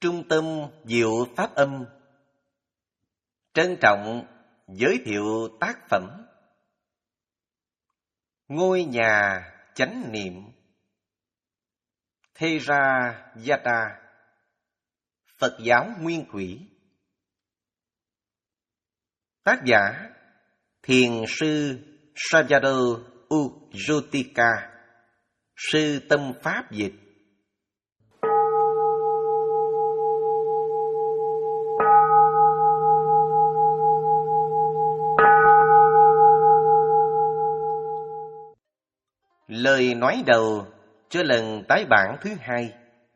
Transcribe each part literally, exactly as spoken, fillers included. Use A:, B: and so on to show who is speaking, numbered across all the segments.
A: Trung tâm Diệu Pháp Âm trân trọng giới thiệu tác phẩm Ngôi nhà chánh niệm Theravada, Phật giáo nguyên thủy. Tác giả Thiền sư Sayadaw U Jyotika, sư tâm pháp dịch. Lời nói đầu cho lần tái bản thứ hai.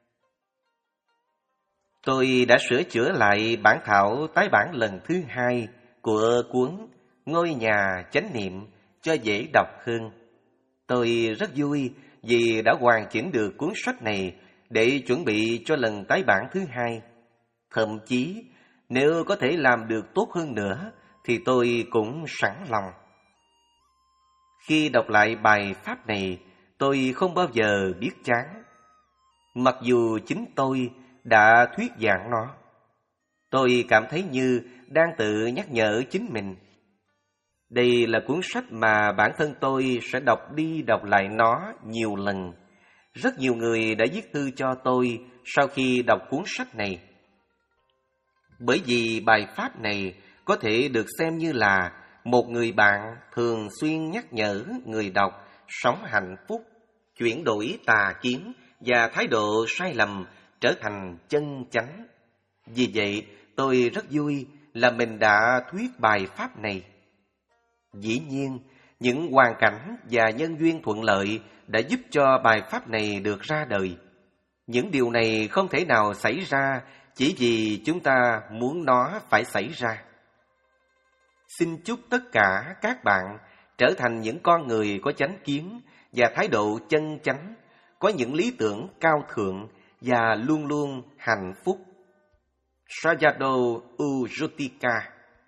A: Tôi đã sửa chữa lại bản thảo tái bản lần thứ hai của cuốn Ngôi nhà chánh niệm cho dễ đọc hơn. Tôi rất vui vì đã hoàn chỉnh được cuốn sách này để chuẩn bị cho lần tái bản thứ hai. Thậm chí, nếu có thể làm được tốt hơn nữa thì tôi cũng sẵn lòng. Khi đọc lại bài pháp này, tôi không bao giờ biết chán. Mặc dù chính tôi đã thuyết giảng nó, tôi cảm thấy như đang tự nhắc nhở chính mình. Đây là cuốn sách mà bản thân tôi sẽ đọc đi đọc lại nó nhiều lần. Rất nhiều người đã viết thư cho tôi sau khi đọc cuốn sách này. Bởi vì bài pháp này có thể được xem như là một người bạn thường xuyên nhắc nhở người đọc sống hạnh phúc, chuyển đổi tà kiến và thái độ sai lầm trở thành chân chánh. Vì vậy, tôi rất vui là mình đã thuyết bài pháp này. Dĩ nhiên, những hoàn cảnh và nhân duyên thuận lợi đã giúp cho bài pháp này được ra đời. Những điều này không thể nào xảy ra chỉ vì chúng ta muốn nó phải xảy ra. Xin chúc tất cả các bạn trở thành những con người có chánh kiến và thái độ chân chánh, có những lý tưởng cao thượng và luôn luôn hạnh phúc. Sayadaw U Jyotika.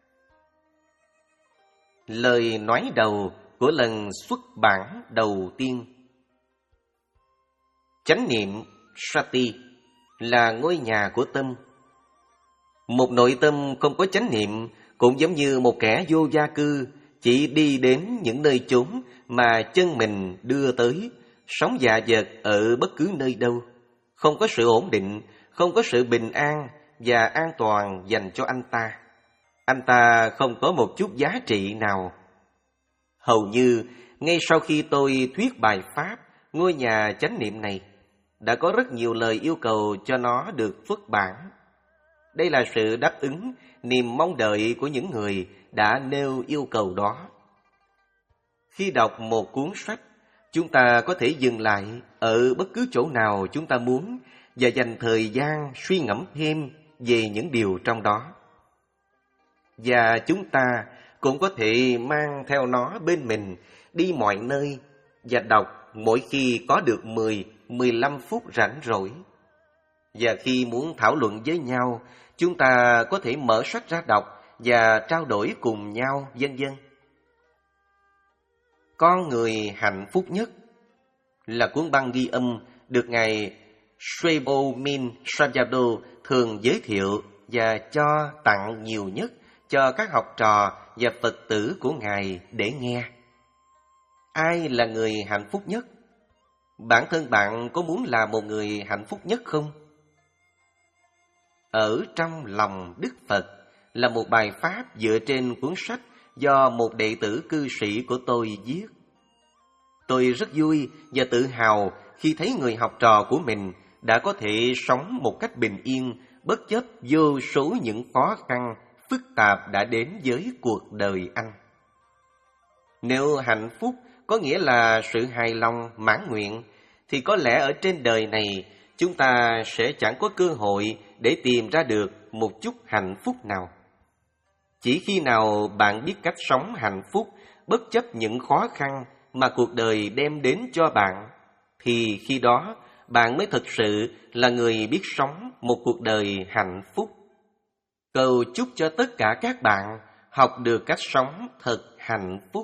A: Lời nói đầu của lần xuất bản đầu tiên. Chánh niệm Sati là ngôi nhà của tâm. Một nội tâm không có chánh niệm cũng giống như một kẻ vô gia cư, chỉ đi đến những nơi chốn mà chân mình đưa tới, sống dạ dật ở bất cứ nơi đâu. Không có sự ổn định, không có sự bình an và an toàn dành cho anh ta. Anh ta không có một chút giá trị nào. Hầu như, ngay sau khi tôi thuyết bài pháp Ngôi nhà chánh niệm này, đã có rất nhiều lời yêu cầu cho nó được xuất bản. Đây là sự đáp ứng niềm mong đợi của những người đã nêu yêu cầu đó. Khi đọc một cuốn sách, chúng ta có thể dừng lại ở bất cứ chỗ nào chúng ta muốn và dành thời gian suy ngẫm thêm về những điều trong đó. Và chúng ta cũng có thể mang theo nó bên mình đi mọi nơi và đọc mỗi khi có được mười đến mười lăm phút rảnh rỗi. Và khi muốn thảo luận với nhau, chúng ta có thể mở sách ra đọc và trao đổi cùng nhau, vân vân. Con người hạnh phúc nhất là cuốn băng ghi âm được Ngài Swabomin Sayadaw thường giới thiệu và cho tặng nhiều nhất cho các học trò và Phật tử của Ngài để nghe. Ai là người hạnh phúc nhất? Bản thân bạn có muốn là một người hạnh phúc nhất không? Ở trong lòng Đức Phật là một bài pháp dựa trên cuốn sách do một đệ tử cư sĩ của tôi viết. Tôi rất vui và tự hào khi thấy người học trò của mình đã có thể sống một cách bình yên bất chấp vô số những khó khăn phức tạp đã đến với cuộc đời anh. Nếu hạnh phúc có nghĩa là sự hài lòng, mãn nguyện, thì có lẽ ở trên đời này chúng ta sẽ chẳng có cơ hội để tìm ra được một chút hạnh phúc nào. Chỉ khi nào bạn biết cách sống hạnh phúc bất chấp những khó khăn mà cuộc đời đem đến cho bạn, thì khi đó bạn mới thực sự là người biết sống một cuộc đời hạnh phúc. Cầu chúc cho tất cả các bạn học được cách sống thật hạnh phúc.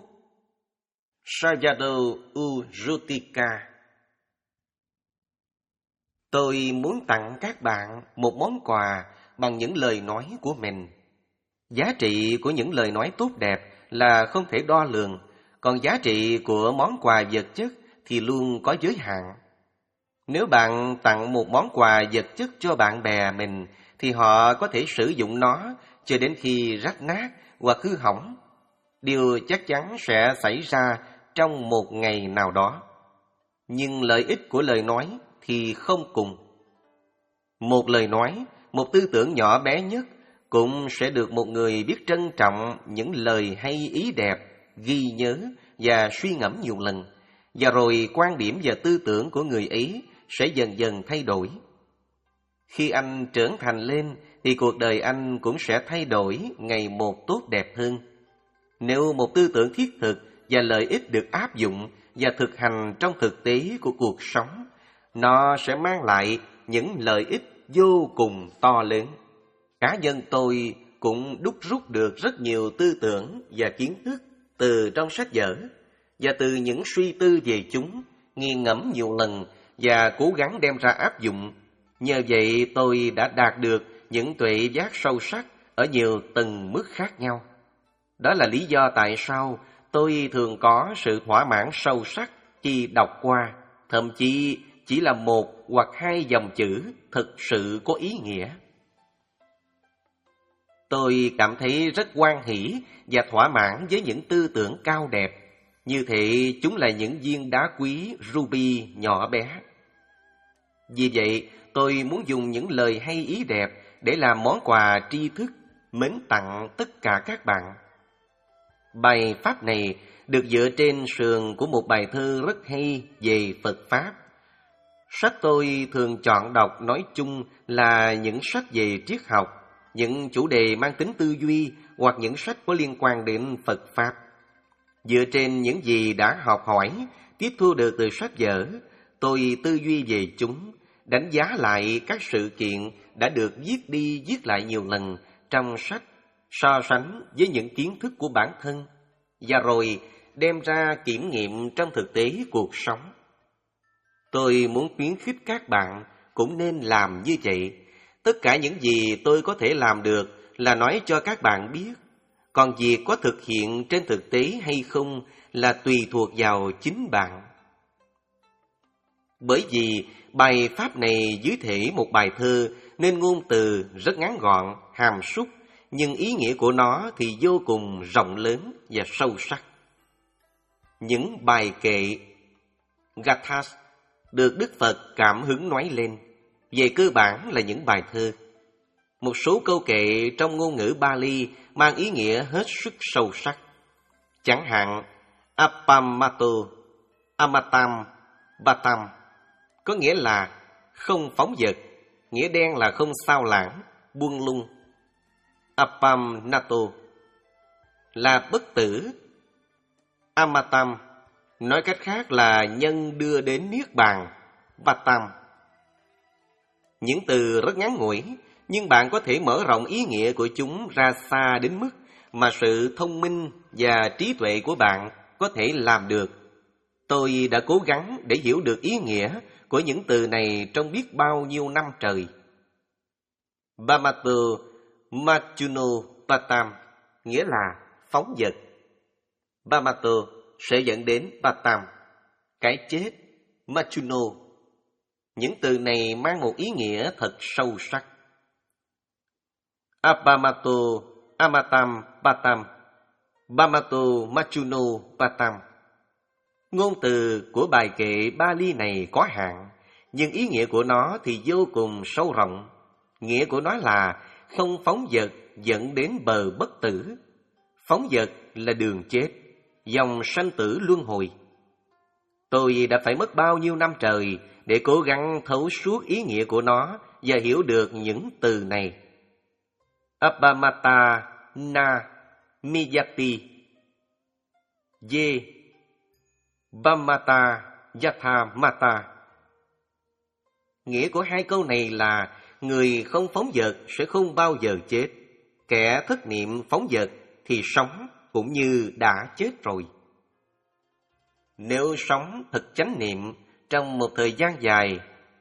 A: Sayadaw U Jyotika. Tôi muốn tặng các bạn một món quà bằng những lời nói của mình. Giá trị của những lời nói tốt đẹp là không thể đo lường, còn giá trị của món quà vật chất thì luôn có giới hạn. Nếu bạn tặng một món quà vật chất cho bạn bè mình, thì họ có thể sử dụng nó cho đến khi rách nát hoặc hư hỏng. Điều chắc chắn sẽ xảy ra trong một ngày nào đó. Nhưng lợi ích của lời nói thì không cùng. Một lời nói, một tư tưởng nhỏ bé nhất cũng sẽ được một người biết trân trọng những lời hay ý đẹp, ghi nhớ và suy ngẫm nhiều lần. Và rồi quan điểm và tư tưởng của người ấy sẽ dần dần thay đổi. Khi anh trưởng thành lên thì cuộc đời anh cũng sẽ thay đổi ngày một tốt đẹp hơn. Nếu một tư tưởng thiết thực và lợi ích được áp dụng và thực hành trong thực tế của cuộc sống, nó sẽ mang lại những lợi ích vô cùng to lớn. Cá nhân tôi cũng đúc rút được rất nhiều tư tưởng và kiến thức từ trong sách vở, và từ những suy tư về chúng, nghiền ngẫm nhiều lần và cố gắng đem ra áp dụng. Nhờ vậy tôi đã đạt được những tuệ giác sâu sắc ở nhiều tầng mức khác nhau. Đó là lý do tại sao tôi thường có sự thỏa mãn sâu sắc khi đọc qua, thậm chí chỉ là một hoặc hai dòng chữ thực sự có ý nghĩa. Tôi cảm thấy rất hoan hỷ và thỏa mãn với những tư tưởng cao đẹp. Như thế chúng là những viên đá quý ruby nhỏ bé. Vì vậy, tôi muốn dùng những lời hay ý đẹp để làm món quà tri thức mến tặng tất cả các bạn. Bài pháp này được dựa trên sườn của một bài thơ rất hay về Phật Pháp. Sách tôi thường chọn đọc nói chung là những sách về triết học, những chủ đề mang tính tư duy hoặc những sách có liên quan đến Phật Pháp. Dựa trên những gì đã học hỏi, tiếp thu được từ sách vở, tôi tư duy về chúng, đánh giá lại các sự kiện đã được viết đi viết lại nhiều lần trong sách, so sánh với những kiến thức của bản thân, và rồi đem ra kiểm nghiệm trong thực tế cuộc sống. Tôi muốn khuyến khích các bạn cũng nên làm như vậy. Tất cả những gì tôi có thể làm được là nói cho các bạn biết. Còn việc có thực hiện trên thực tế hay không là tùy thuộc vào chính bạn. Bởi vì bài pháp này dưới thể một bài thơ nên ngôn từ rất ngắn gọn, hàm súc, nhưng ý nghĩa của nó thì vô cùng rộng lớn và sâu sắc. Những bài kệ Gathas được Đức Phật cảm hứng nói lên, về cơ bản là những bài thơ. Một số câu kệ trong ngôn ngữ Bali mang ý nghĩa hết sức sâu sắc. Chẳng hạn, Appamato, Amatam, Batam, có nghĩa là không phóng dật, nghĩa đen là không sao lãng, buông lung. Appamnato là bất tử. Amatam, nói cách khác là nhân đưa đến niết bàn. Batam. Những từ rất ngắn ngủi, nhưng bạn có thể mở rộng ý nghĩa của chúng ra xa đến mức mà sự thông minh và trí tuệ của bạn có thể làm được. Tôi đã cố gắng để hiểu được ý nghĩa của những từ này trong biết bao nhiêu năm trời. Bamato Machuno Patam nghĩa là phóng dật. Bamato sẽ dẫn đến Patam, cái chết, Machuno. Những từ này mang một ý nghĩa thật sâu sắc. Appamato Amatam Patam, Bamato Machuno Patam. Ngôn từ của bài kệ Bali này có hạn, nhưng ý nghĩa của nó thì vô cùng sâu rộng. Nghĩa của nó là không phóng dật dẫn đến bờ bất tử. Phóng dật là đường chết, dòng sanh tử luân hồi. Tôi đã phải mất bao nhiêu năm trời để cố gắng thấu suốt ý nghĩa của nó và hiểu được những từ này. Appamata na miyati ye Bamata Yatha Mata. Nghĩa của hai câu này là người không phóng dật sẽ không bao giờ chết. Kẻ thất niệm phóng dật thì sống cũng như đã chết rồi. Nếu sống thật chánh niệm trong một thời gian dài,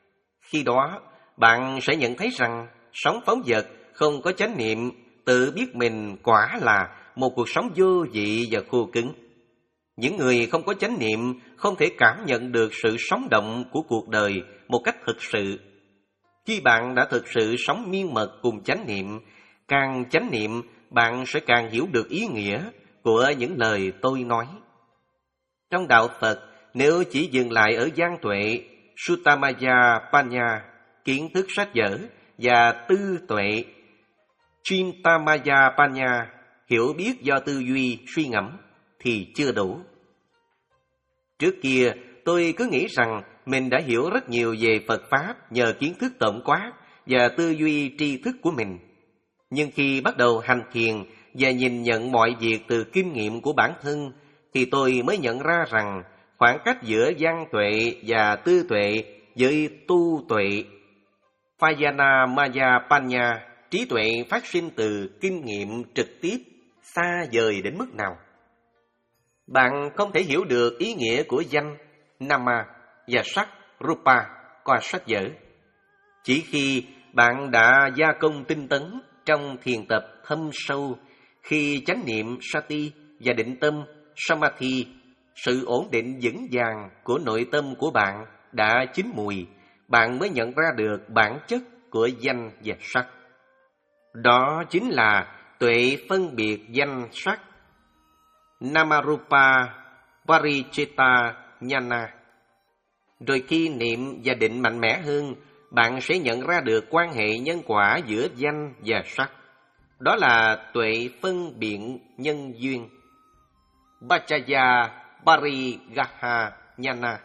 A: Khi đó, bạn sẽ nhận thấy rằng sống phóng dật, không có chánh niệm, tự biết mình quả là một cuộc sống vô vị và khô cứng. Những người không có chánh niệm không thể cảm nhận được sự sống động của cuộc đời một cách thực sự. Khi bạn đã thực sự sống miên mật cùng chánh niệm, càng chánh niệm, bạn sẽ càng hiểu được ý nghĩa của những lời tôi nói. Trong đạo Phật, nếu chỉ dừng lại ở gian tuệ, Suttamaya Panya, kiến thức sách vở, và tư tuệ, Chintamaya Panya, hiểu biết do tư duy, suy ngẫm, thì chưa đủ. Trước kia, tôi cứ nghĩ rằng mình đã hiểu rất nhiều về Phật Pháp nhờ kiến thức tổng quát và tư duy tri thức của mình. Nhưng khi bắt đầu hành thiền và nhìn nhận mọi việc từ kinh nghiệm của bản thân, thì tôi mới nhận ra rằng khoảng cách giữa văn tuệ và tư tuệ với tu tuệ, Vajana Maya Panya, trí tuệ phát sinh từ kinh nghiệm trực tiếp, xa vời đến mức nào. Bạn không thể hiểu được ý nghĩa của danh, Nama và sắc, Rupa qua sách vở. Chỉ khi bạn đã gia công tinh tấn trong thiền tập thâm sâu, khi chánh niệm Sati và định tâm Samadhi, sự ổn định vững vàng của nội tâm của bạn đã chín mùi, bạn mới nhận ra được bản chất của danh và sắc. Đó chính là tuệ phân biệt danh sắc, Namarupa Paricheta Nhana. Rồi khi niệm và định mạnh mẽ hơn, bạn sẽ nhận ra được quan hệ nhân quả giữa danh và sắc. Đó là tuệ phân biện nhân duyên, Bachaya Parigaha Nhana.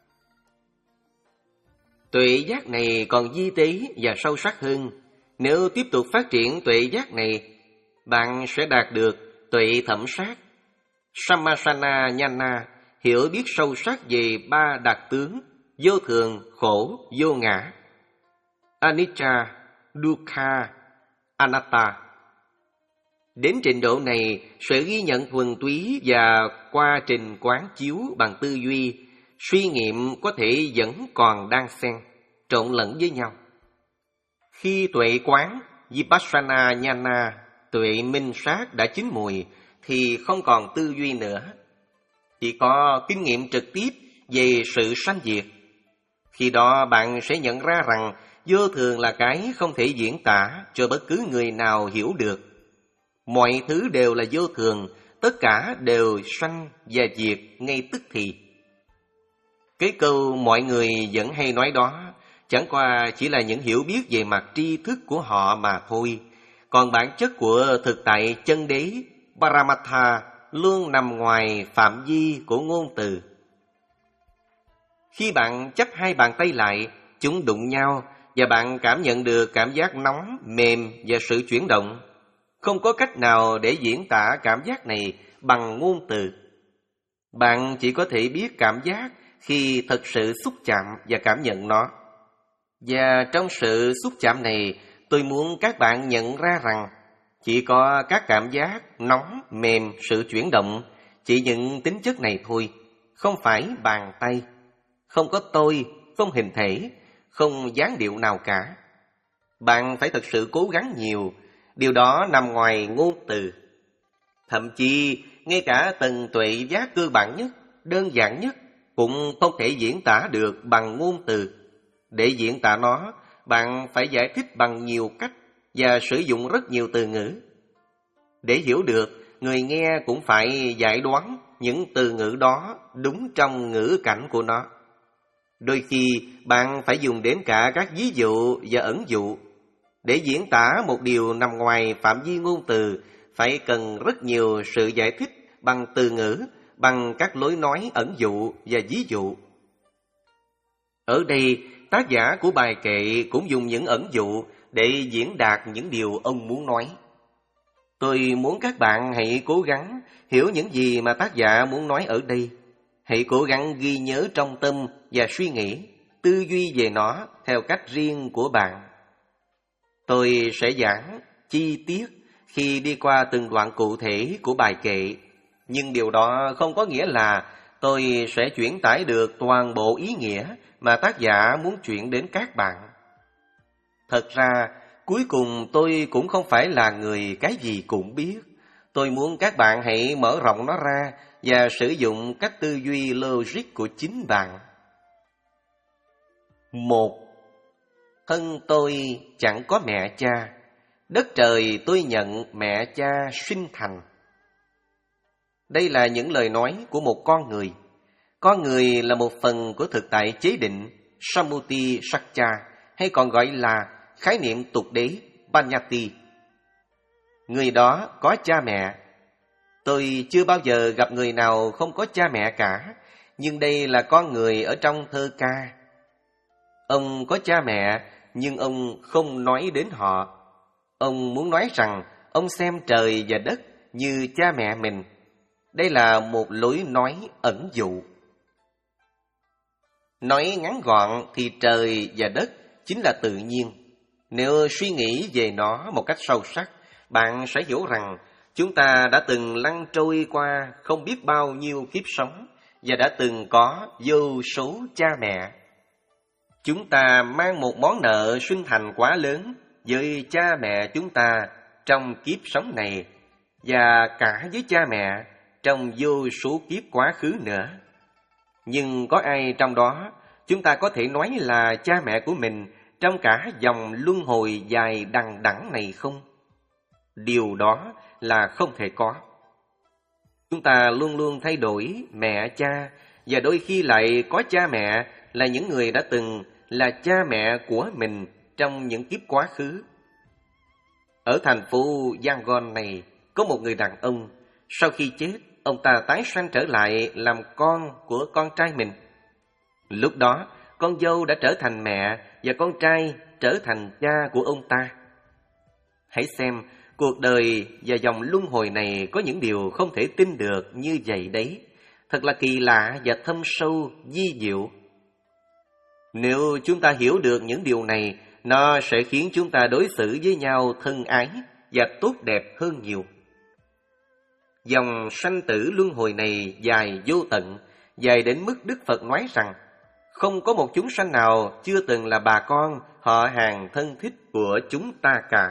A: Tuệ giác này còn vi tế và sâu sắc hơn. Nếu tiếp tục phát triển tuệ giác này, bạn sẽ đạt được tuệ thẩm sát, Samasana Nhana, hiểu biết sâu sắc về ba đặc tướng vô thường, khổ, vô ngã, Anicca, Dukkha, Anatta. Đến trình độ này, sự ghi nhận thuần túy và qua trình quán chiếu bằng tư duy, suy nghiệm có thể vẫn còn đang xen, trộn lẫn với nhau. Khi tuệ quán, Vipassana Nhana, tuệ minh sát đã chín mùi, thì không còn tư duy nữa. Chỉ có kinh nghiệm trực tiếp về sự sanh diệt. Khi đó bạn sẽ nhận ra rằng vô thường là cái không thể diễn tả cho bất cứ người nào hiểu được. Mọi thứ đều là vô thường, tất cả đều sanh và diệt ngay tức thì. Cái câu mọi người vẫn hay nói đó chẳng qua chỉ là những hiểu biết về mặt tri thức của họ mà thôi. Còn bản chất của thực tại chân đế, Paramatha, luôn nằm ngoài phạm vi của ngôn từ. Khi bạn chắp hai bàn tay lại, chúng đụng nhau và bạn cảm nhận được cảm giác nóng, mềm và sự chuyển động. Không có cách nào để diễn tả cảm giác này bằng ngôn từ. Bạn chỉ có thể biết cảm giác khi thực sự xúc chạm và cảm nhận nó. Và trong sự xúc chạm này, tôi muốn các bạn nhận ra rằng chỉ có các cảm giác nóng, mềm, sự chuyển động, chỉ những tính chất này thôi, không phải bàn tay, không có tôi, không hình thể, không dáng điệu nào cả. Bạn phải thật sự cố gắng nhiều, điều đó nằm ngoài ngôn từ. Thậm chí, ngay cả tầng tuệ giác cơ bản nhất, đơn giản nhất, cũng không thể diễn tả được bằng ngôn từ. Để diễn tả nó, bạn phải giải thích bằng nhiều cách và sử dụng rất nhiều từ ngữ. Để hiểu được, người nghe cũng phải giải đoán những từ ngữ đó đúng trong ngữ cảnh của nó. Đôi khi, bạn phải dùng đến cả các ví dụ và ẩn dụ. Để diễn tả một điều nằm ngoài phạm vi ngôn từ, phải cần rất nhiều sự giải thích bằng từ ngữ, bằng các lối nói ẩn dụ và ví dụ. Ở đây, tác giả của bài kệ cũng dùng những ẩn dụ để diễn đạt những điều ông muốn nói. Tôi muốn các bạn hãy cố gắng hiểu những gì mà tác giả muốn nói ở đây. Hãy cố gắng ghi nhớ trong tâm và suy nghĩ, tư duy về nó theo cách riêng của bạn. Tôi sẽ giảng chi tiết khi đi qua từng đoạn cụ thể của bài kệ, nhưng điều đó không có nghĩa là tôi sẽ chuyển tải được toàn bộ ý nghĩa mà tác giả muốn chuyển đến các bạn. Thật ra, cuối cùng tôi cũng không phải là người cái gì cũng biết. Tôi muốn các bạn hãy mở rộng nó ra và sử dụng cách tư duy logic của chính bạn. Một, thân tôi chẳng có mẹ cha. Đất trời tôi nhận mẹ cha sinh thành. Đây là những lời nói của một con người. Con người là một phần của thực tại chế định Sammuti Sakcha, hay còn gọi là khái niệm tục đế Panyati. Người đó có cha mẹ. Tôi chưa bao giờ gặp người nào không có cha mẹ cả, nhưng đây là con người ở trong thơ ca. Ông có cha mẹ, nhưng ông không nói đến họ. Ông muốn nói rằng ông xem trời và đất như cha mẹ mình. Đây là một lối nói ẩn dụ. Nói ngắn gọn thì trời và đất chính là tự nhiên. Nếu suy nghĩ về nó một cách sâu sắc, bạn sẽ hiểu rằng chúng ta đã từng lăn trôi qua không biết bao nhiêu kiếp sống và đã từng có vô số cha mẹ. Chúng ta mang một món nợ sinh thành quá lớn với cha mẹ chúng ta trong kiếp sống này và cả với cha mẹ trong vô số kiếp quá khứ nữa. Nhưng có ai trong đó chúng ta có thể nói là cha mẹ của mình trong cả dòng luân hồi dài đằng đẵng này không? Điều đó là không thể có. Chúng ta luôn luôn thay đổi mẹ cha, và đôi khi lại có cha mẹ là những người đã từng là cha mẹ của mình trong những kiếp quá khứ. Ở thành phố Yangon này có một người đàn ông, sau khi chết, ông ta tái sanh trở lại làm con của con trai mình. Lúc đó, con dâu đã trở thành mẹ và con trai trở thành cha của ông ta. Hãy xem, cuộc đời và dòng luân hồi này có những điều không thể tin được như vậy đấy. Thật là kỳ lạ và thâm sâu, vi diệu. Nếu chúng ta hiểu được những điều này, nó sẽ khiến chúng ta đối xử với nhau thân ái và tốt đẹp hơn nhiều. Dòng sanh tử luân hồi này dài vô tận, dài đến mức Đức Phật nói rằng không có một chúng sanh nào chưa từng là bà con, họ hàng thân thích của chúng ta cả.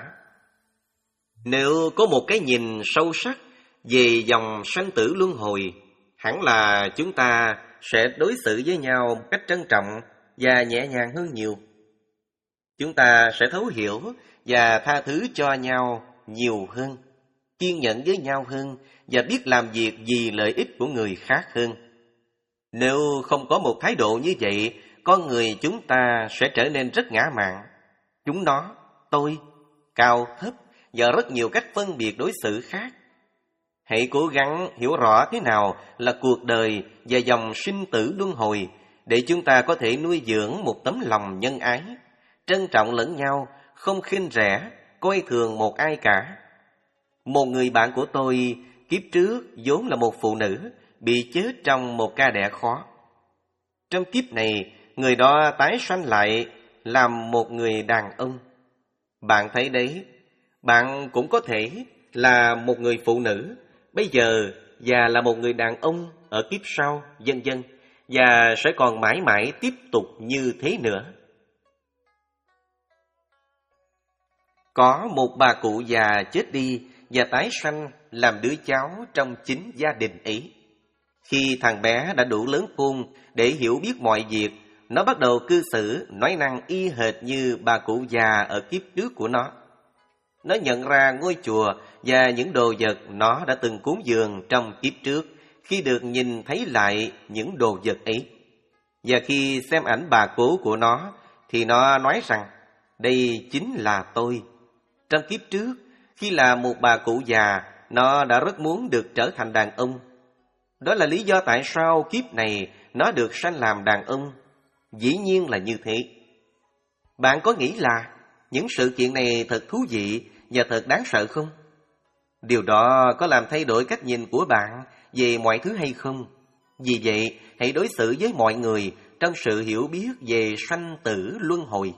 A: Nếu có một cái nhìn sâu sắc về dòng sanh tử luân hồi, hẳn là chúng ta sẽ đối xử với nhau một cách trân trọng và nhẹ nhàng hơn nhiều. Chúng ta sẽ thấu hiểu và tha thứ cho nhau nhiều hơn, kiên nhẫn với nhau hơn và biết làm việc vì lợi ích của người khác hơn. Nếu không có một thái độ như vậy, con người chúng ta sẽ trở nên rất ngã mạn. Chúng nó, tôi, cao thấp và rất nhiều cách phân biệt đối xử khác. Hãy cố gắng hiểu rõ thế nào là cuộc đời và dòng sinh tử luân hồi để chúng ta có thể nuôi dưỡng một tấm lòng nhân ái, trân trọng lẫn nhau, không khinh rẻ, coi thường một ai cả. Một người bạn của tôi kiếp trước vốn là một phụ nữ, bị chết trong một ca đẻ khó. Trong kiếp này, người đó tái sanh lại làm một người đàn ông. Bạn thấy đấy, bạn cũng có thể là một người phụ nữ bây giờ và là một người đàn ông ở kiếp sau, vân vân, và sẽ còn mãi mãi tiếp tục như thế nữa. Có một bà cụ già chết đi và tái sanh làm đứa cháu trong chính gia đình ấy. Khi thằng bé đã đủ lớn khôn để hiểu biết mọi việc, nó bắt đầu cư xử, nói năng y hệt như bà cụ già ở kiếp trước của nó. Nó nhận ra ngôi chùa và những đồ vật nó đã từng cúng dường trong kiếp trước khi được nhìn thấy lại những đồ vật ấy. Và khi xem ảnh bà cố của nó, thì nó nói rằng, đây chính là tôi. Trong kiếp trước, khi là một bà cụ già, nó đã rất muốn được trở thành đàn ông. Đó là lý do tại sao kiếp này nó được sanh làm đàn ông. Dĩ nhiên là như thế. Bạn có nghĩ là những sự kiện này thật thú vị và thật đáng sợ không? Điều đó có làm thay đổi cách nhìn của bạn về mọi thứ hay không? Vì vậy, hãy đối xử với mọi người trong sự hiểu biết về sanh tử luân hồi.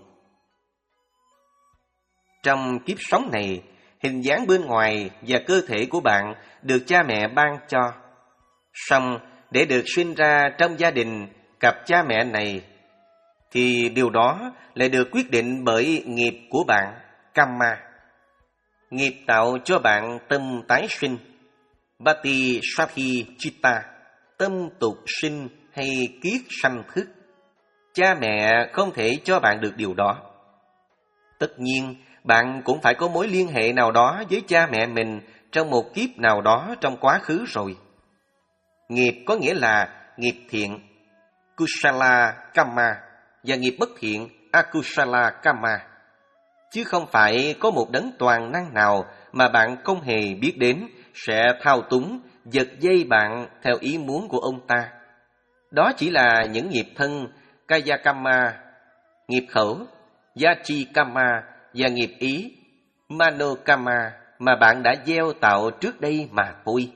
A: Trong kiếp sống này, hình dáng bên ngoài và cơ thể của bạn được cha mẹ ban cho. Song để được sinh ra trong gia đình, cặp cha mẹ này thì điều đó lại được quyết định bởi nghiệp của bạn, Kamma. Nghiệp tạo cho bạn tâm tái sinh, Bati Sathi Chitta, tâm tục sinh hay kiết sanh thức. Cha mẹ không thể cho bạn được điều đó. Tất nhiên, bạn cũng phải có mối liên hệ nào đó với cha mẹ mình trong một kiếp nào đó trong quá khứ rồi. Nghiệp có nghĩa là nghiệp thiện, Kusala Kamma, và nghiệp bất thiện, Akusala Kamma. Chứ không phải có một đấng toàn năng nào mà bạn không hề biết đến sẽ thao túng, giật dây bạn theo ý muốn của ông ta. Đó chỉ là những nghiệp thân, Kaya Kamma, nghiệp khẩu, Yachi Kamma và nghiệp ý, Mano Kamma mà bạn đã gieo tạo trước đây mà thôi.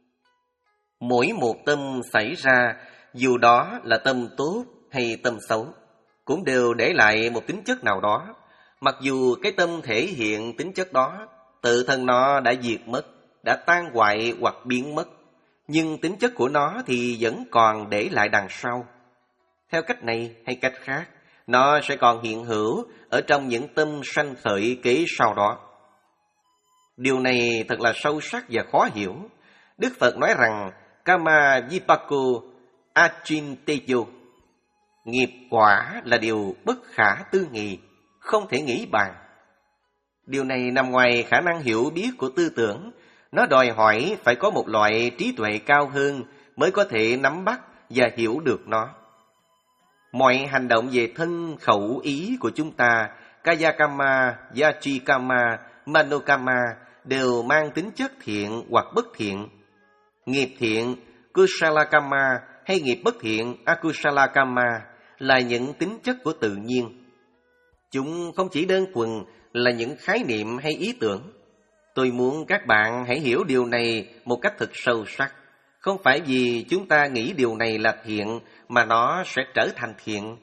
A: Mỗi một tâm xảy ra, dù đó là tâm tốt hay tâm xấu, cũng đều để lại một tính chất nào đó. Mặc dù cái tâm thể hiện tính chất đó, tự thân nó đã diệt mất, đã tan hoại hoặc biến mất, nhưng tính chất của nó thì vẫn còn để lại đằng sau. Theo cách này hay cách khác, nó sẽ còn hiện hữu ở trong những tâm sanh khởi kế sau đó. Điều này thật là sâu sắc và khó hiểu. Đức Phật nói rằng Kama Vipako Achinteyo, nghiệp quả là điều bất khả tư nghị, không thể nghĩ bàn. Điều này nằm ngoài khả năng hiểu biết của tư tưởng. Nó đòi hỏi phải có một loại trí tuệ cao hơn mới có thể nắm bắt và hiểu được nó. Mọi hành động về thân khẩu ý của chúng ta, Kaya Kamma, Yachi Kamma, Mano Kamma, đều mang tính chất thiện hoặc bất thiện. Nghiệp thiện, Kusala Kamma, hay nghiệp bất thiện, Akusala Kamma, là những tính chất của tự nhiên. Chúng không chỉ đơn thuần là những khái niệm hay ý tưởng. Tôi muốn các bạn hãy hiểu điều này một cách thật sâu sắc. Không phải vì chúng ta nghĩ điều này là thiện mà nó sẽ trở thành thiện.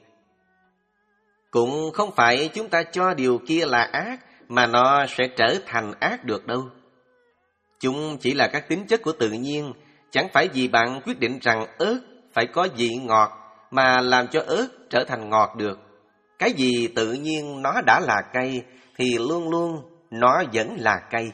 A: Cũng không phải chúng ta cho điều kia là ác mà nó sẽ trở thành ác được đâu. Chúng chỉ là các tính chất của tự nhiên. Chẳng phải vì bạn quyết định rằng ớt phải có vị ngọt mà làm cho ớt trở thành ngọt được. Cái gì tự nhiên nó đã là cay thì luôn luôn nó vẫn là cay.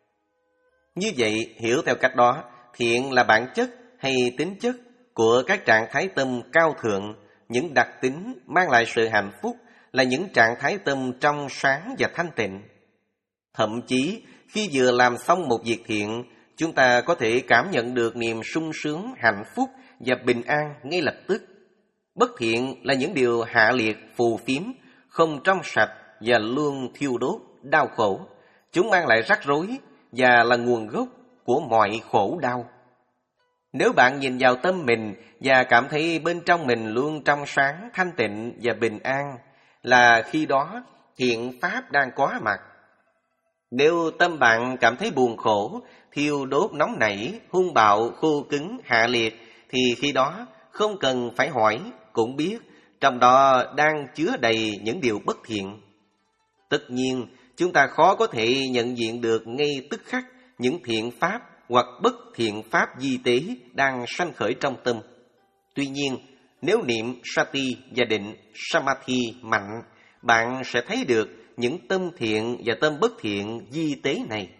A: Như vậy, hiểu theo cách đó, thiện là bản chất hay tính chất của các trạng thái tâm cao thượng, những đặc tính mang lại sự hạnh phúc, là những trạng thái tâm trong sáng và thanh tịnh. Thậm chí, khi vừa làm xong một việc thiện, chúng ta có thể cảm nhận được niềm sung sướng, hạnh phúc và bình an ngay lập tức. Bất thiện là những điều hạ liệt, phù phiếm, không trong sạch và luôn thiêu đốt, đau khổ. Chúng mang lại rắc rối và là nguồn gốc của mọi khổ đau. Nếu bạn nhìn vào tâm mình và cảm thấy bên trong mình luôn trong sáng, thanh tịnh và bình an, là khi đó thiện pháp đang có mặt. Nếu tâm bạn cảm thấy buồn khổ, thiêu đốt nóng nảy, hung bạo, khô cứng, hạ liệt, thì khi đó không cần phải hỏi cũng biết trong đó đang chứa đầy những điều bất thiện. Tất nhiên, chúng ta khó có thể nhận diện được ngay tức khắc những thiện pháp hoặc bất thiện pháp di tế đang sanh khởi trong tâm. Tuy nhiên, nếu niệm Sati và định Samadhi mạnh, bạn sẽ thấy được những tâm thiện và tâm bất thiện di tế này.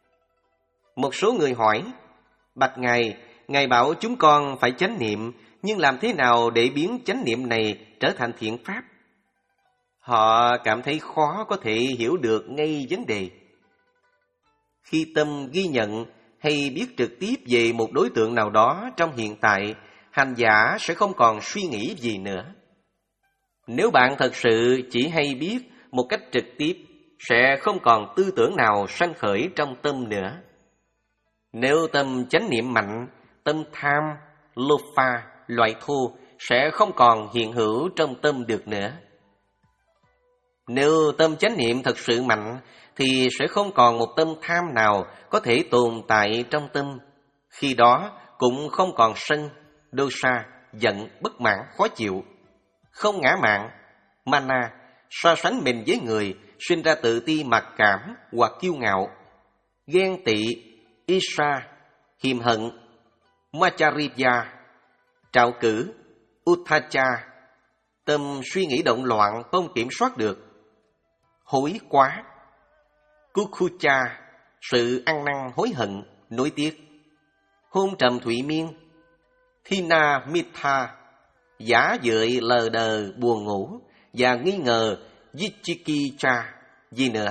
A: Một số người hỏi, bạch Ngài, Ngài bảo chúng con phải chánh niệm, nhưng làm thế nào để biến chánh niệm này trở thành thiện pháp? Họ cảm thấy khó có thể hiểu được ngay vấn đề. Khi tâm ghi nhận hay biết trực tiếp về một đối tượng nào đó trong hiện tại, hành giả sẽ không còn suy nghĩ gì nữa. Nếu bạn thật sự chỉ hay biết một cách trực tiếp, sẽ không còn tư tưởng nào sanh khởi trong tâm nữa. Nếu tâm chánh niệm mạnh, tâm tham, lofa, loại thô sẽ không còn hiện hữu trong tâm được nữa. Nếu tâm chánh niệm thật sự mạnh, thì sẽ không còn một tâm tham nào có thể tồn tại trong tâm. Khi đó cũng không còn sân, dosa, giận, bất mãn, khó chịu. Không ngã mạn, mana, so sánh mình với người, sinh ra tự ti mặc cảm hoặc kiêu ngạo. Ghen tị, isha, hiềm hận, machariya, trạo cử, utthacha, Tâm suy nghĩ động loạn không kiểm soát được. Hối quá. Kukkucha, sự ăn năn hối hận, nối tiếc. Hôn trầm thụy miên. Thina mitha, giả dợi lờ đờ buồn ngủ. Và nghi ngờ Yichikicha, gì nữa?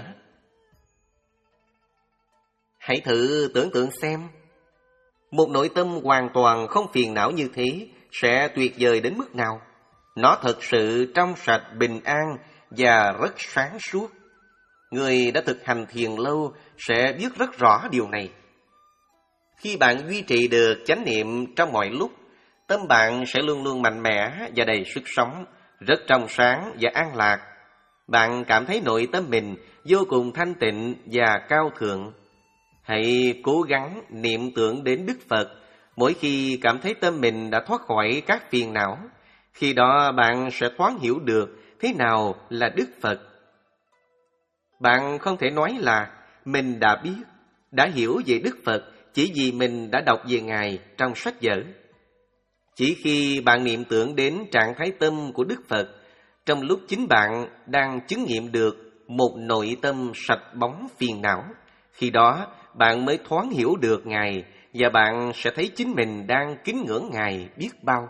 A: Hãy thử tưởng tượng xem, một nội tâm hoàn toàn không phiền não như thế sẽ tuyệt vời đến mức nào. Nó thật sự trong sạch, bình an và rất sáng suốt. Người đã thực hành thiền lâu sẽ biết rất rõ điều này. Khi bạn duy trì được chánh niệm trong mọi lúc, tâm bạn sẽ luôn luôn mạnh mẽ và đầy sức sống, rất trong sáng và an lạc. Bạn cảm thấy nội tâm mình vô cùng thanh tịnh và cao thượng. Hãy cố gắng niệm tưởng đến Đức Phật mỗi khi cảm thấy tâm mình đã thoát khỏi các phiền não. Khi đó bạn sẽ thoáng hiểu được thế nào là Đức Phật. Bạn không thể nói là mình đã biết, đã hiểu về Đức Phật chỉ vì mình đã đọc về Ngài trong sách vở. Chỉ khi bạn niệm tưởng đến trạng thái tâm của Đức Phật, trong lúc chính bạn đang chứng nghiệm được một nội tâm sạch bóng phiền não, khi đó bạn mới thoáng hiểu được Ngài và bạn sẽ thấy chính mình đang kính ngưỡng Ngài biết bao.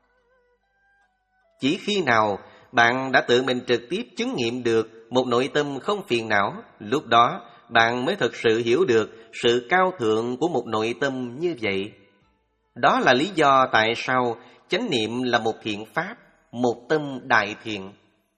A: Chỉ khi nào bạn đã tự mình trực tiếp chứng nghiệm được một nội tâm không phiền não, lúc đó bạn mới thực sự hiểu được sự cao thượng của một nội tâm như vậy. Đó là lý do tại sao chánh niệm là một thiện pháp, một tâm đại thiện.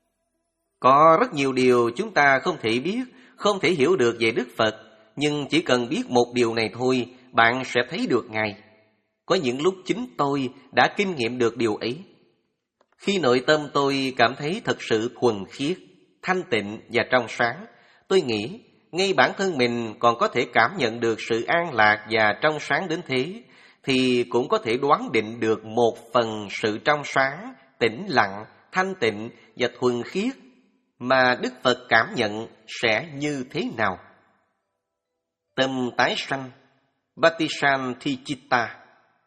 A: Có rất nhiều điều chúng ta không thể biết, không thể hiểu được về Đức Phật, nhưng chỉ cần biết một điều này thôi, bạn sẽ thấy được Ngài. Có những lúc chính tôi đã kinh nghiệm được điều ấy. Khi nội tâm tôi cảm thấy thật sự thuần khiết, thanh tịnh và trong sáng, tôi nghĩ ngay bản thân mình còn có thể cảm nhận được sự an lạc và trong sáng đến thế, thì cũng có thể đoán định được một phần sự trong sáng, tĩnh lặng, thanh tịnh và thuần khiết mà Đức Phật cảm nhận sẽ như thế nào. Tâm tái sanh, Bhattisantichitta.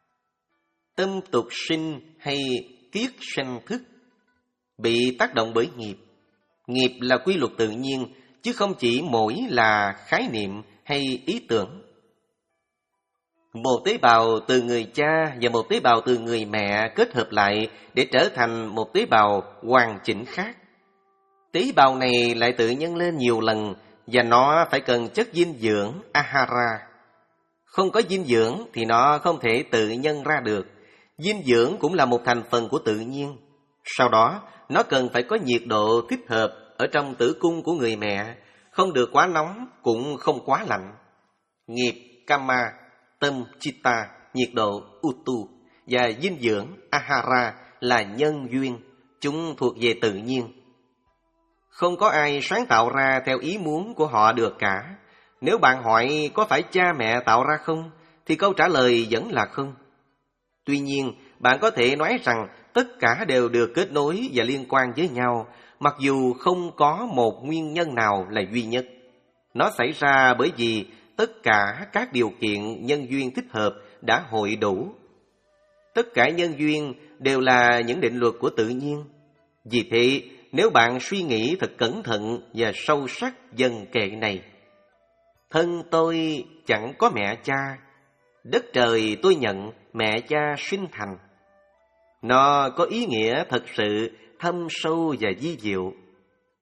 A: Tâm tục sinh hay kiết sanh thức bị tác động bởi nghiệp. Nghiệp là quy luật tự nhiên, chứ không chỉ mỗi là khái niệm hay ý tưởng. Một tế bào từ người cha và một tế bào từ người mẹ kết hợp lại để trở thành một tế bào hoàn chỉnh khác. Tế bào này lại tự nhân lên nhiều lần và nó phải cần chất dinh dưỡng ahara. Không có dinh dưỡng thì nó không thể tự nhân ra được. Dinh dưỡng cũng là một thành phần của tự nhiên. Sau đó, nó cần phải có nhiệt độ thích hợp ở trong tử cung của người mẹ, không được quá nóng cũng không quá lạnh. Nghiệp kama, tâm chitta, nhiệt độ utu và dinh dưỡng ahara là nhân duyên, chúng thuộc về tự nhiên. Không có ai sáng tạo ra theo ý muốn của họ được cả. Nếu bạn hỏi có phải cha mẹ tạo ra không, thì câu trả lời vẫn là không. Tuy nhiên, bạn có thể nói rằng tất cả đều được kết nối và liên quan với nhau, mặc dù không có một nguyên nhân nào là duy nhất. Nó xảy ra bởi vì tất cả các điều kiện nhân duyên thích hợp đã hội đủ. Tất cả nhân duyên đều là những định luật của tự nhiên. Vì thế, nếu bạn suy nghĩ thật cẩn thận và sâu sắc dần kệ này: thân tôi chẳng có mẹ cha, đất trời tôi nhận mẹ cha sinh thành. Nó có ý nghĩa thật sự thâm sâu và vi diệu.